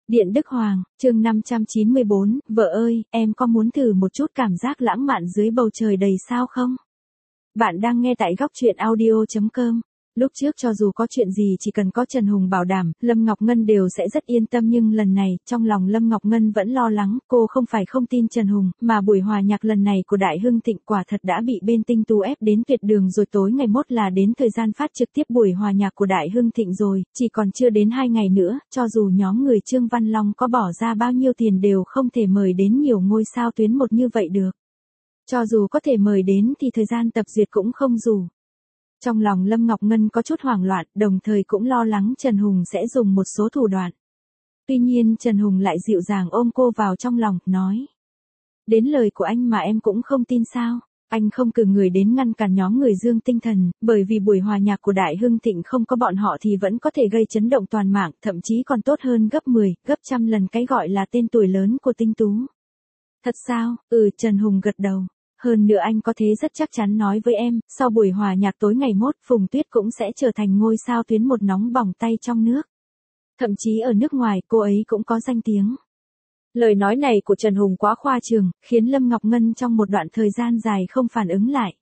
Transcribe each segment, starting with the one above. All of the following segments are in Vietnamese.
Điện Đức Hoàng, chương 594, vợ ơi, em có muốn thử một chút cảm giác lãng mạn dưới bầu trời đầy sao không? Bạn đang nghe tại góc truyện audio.com. Lúc trước cho dù có chuyện gì chỉ cần có Trần Hùng bảo đảm, Lâm Ngọc Ngân đều sẽ rất yên tâm, nhưng lần này, trong lòng Lâm Ngọc Ngân vẫn lo lắng. Cô không phải không tin Trần Hùng, mà buổi hòa nhạc lần này của Đại Hưng Thịnh quả thật đã bị bên Tinh Tú ép đến tuyệt đường rồi. Tối ngày mốt là đến thời gian phát trực tiếp buổi hòa nhạc của Đại Hưng Thịnh rồi, chỉ còn chưa đến 2 ngày nữa, cho dù nhóm người Trương Văn Long có bỏ ra bao nhiêu tiền đều không thể mời đến nhiều ngôi sao tuyến một như vậy được. Cho dù có thể mời đến thì thời gian tập duyệt cũng không đủ. Trong lòng Lâm Ngọc Ngân có chút hoảng loạn, đồng thời cũng lo lắng Trần Hùng sẽ dùng một số thủ đoạn. Tuy nhiên Trần Hùng lại dịu dàng ôm cô vào trong lòng, nói. Đến lời của anh mà em cũng không tin sao? Anh không cử người đến ngăn cản nhóm người Dương Tinh Thần, bởi vì buổi hòa nhạc của Đại Hưng Thịnh không có bọn họ thì vẫn có thể gây chấn động toàn mạng, thậm chí còn tốt hơn gấp 10, gấp trăm lần cái gọi là tên tuổi lớn của Tinh Tú. Thật sao? Trần Hùng gật đầu. Hơn nữa anh có thế rất chắc chắn nói với em, sau buổi hòa nhạc tối ngày mốt, Phùng Tuyết cũng sẽ trở thành ngôi sao tuyến một nóng bỏng tay trong nước. Thậm chí ở nước ngoài, cô ấy cũng có danh tiếng. Lời nói này của Trần Hùng quá khoa trương, khiến Lâm Ngọc Ngân trong một đoạn thời gian dài không phản ứng lại.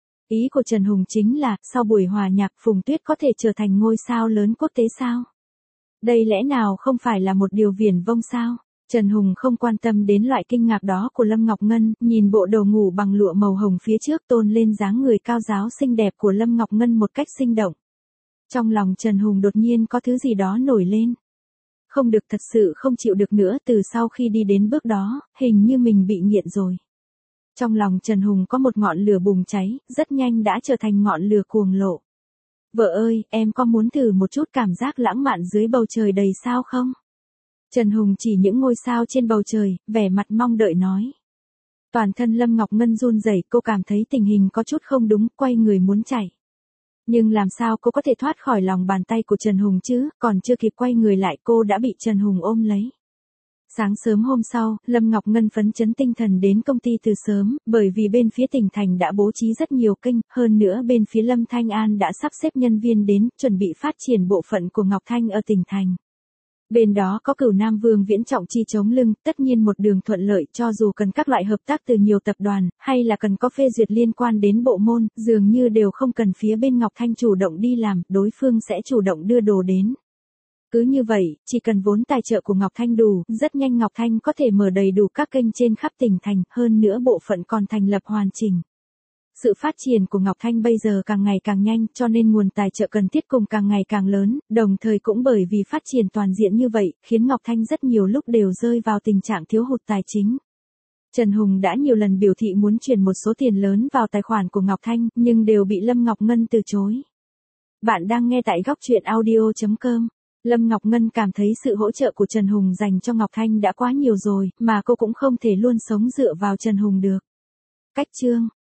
Ý của Trần Hùng chính là, sau buổi hòa nhạc, Phùng Tuyết có thể trở thành ngôi sao lớn quốc tế sao? Đây lẽ nào không phải là một điều viển vông sao? Trần Hùng không quan tâm đến loại kinh ngạc đó của Lâm Ngọc Ngân, nhìn bộ đồ ngủ bằng lụa màu hồng phía trước tôn lên dáng người cao ráo xinh đẹp của Lâm Ngọc Ngân một cách sinh động. Trong lòng Trần Hùng đột nhiên có thứ gì đó nổi lên. Không được, thật sự không chịu được nữa, từ sau khi đi đến bước đó, hình như mình bị nghiện rồi. Trong lòng Trần Hùng có một ngọn lửa bùng cháy, rất nhanh đã trở thành ngọn lửa cuồng lộ. Vợ ơi, em có muốn thử một chút cảm giác lãng mạn dưới bầu trời đầy sao không? Trần Hùng chỉ những ngôi sao trên bầu trời, vẻ mặt mong đợi nói. Toàn thân Lâm Ngọc Ngân run rẩy, cô cảm thấy tình hình có chút không đúng, quay người muốn chạy. Nhưng làm sao cô có thể thoát khỏi lòng bàn tay của Trần Hùng chứ, còn chưa kịp quay người lại cô đã bị Trần Hùng ôm lấy. Sáng sớm hôm sau, Lâm Ngọc Ngân phấn chấn tinh thần đến công ty từ sớm, bởi vì bên phía tỉnh thành đã bố trí rất nhiều kênh, hơn nữa bên phía Lâm Thanh An đã sắp xếp nhân viên đến, chuẩn bị phát triển bộ phận của Ngọc Thanh ở tỉnh thành. Bên đó có Cửu Nam Vương Viễn Trọng Chi chống lưng, tất nhiên một đường thuận lợi, cho dù cần các loại hợp tác từ nhiều tập đoàn, hay là cần có phê duyệt liên quan đến bộ môn, dường như đều không cần phía bên Ngọc Thanh chủ động đi làm, đối phương sẽ chủ động đưa đồ đến. Cứ như vậy, chỉ cần vốn tài trợ của Ngọc Thanh đủ, rất nhanh Ngọc Thanh có thể mở đầy đủ các kênh trên khắp tỉnh thành, hơn nữa bộ phận còn thành lập hoàn chỉnh. Sự phát triển của Ngọc Thanh bây giờ càng ngày càng nhanh, cho nên nguồn tài trợ cần thiết cùng càng ngày càng lớn, đồng thời cũng bởi vì phát triển toàn diện như vậy, khiến Ngọc Thanh rất nhiều lúc đều rơi vào tình trạng thiếu hụt tài chính. Trần Hùng đã nhiều lần biểu thị muốn chuyển một số tiền lớn vào tài khoản của Ngọc Thanh, nhưng đều bị Lâm Ngọc Ngân từ chối. Bạn đang nghe tại góc truyện audio.com. Lâm Ngọc Ngân cảm thấy sự hỗ trợ của Trần Hùng dành cho Ngọc Thanh đã quá nhiều rồi, mà cô cũng không thể luôn sống dựa vào Trần Hùng được. Cách chương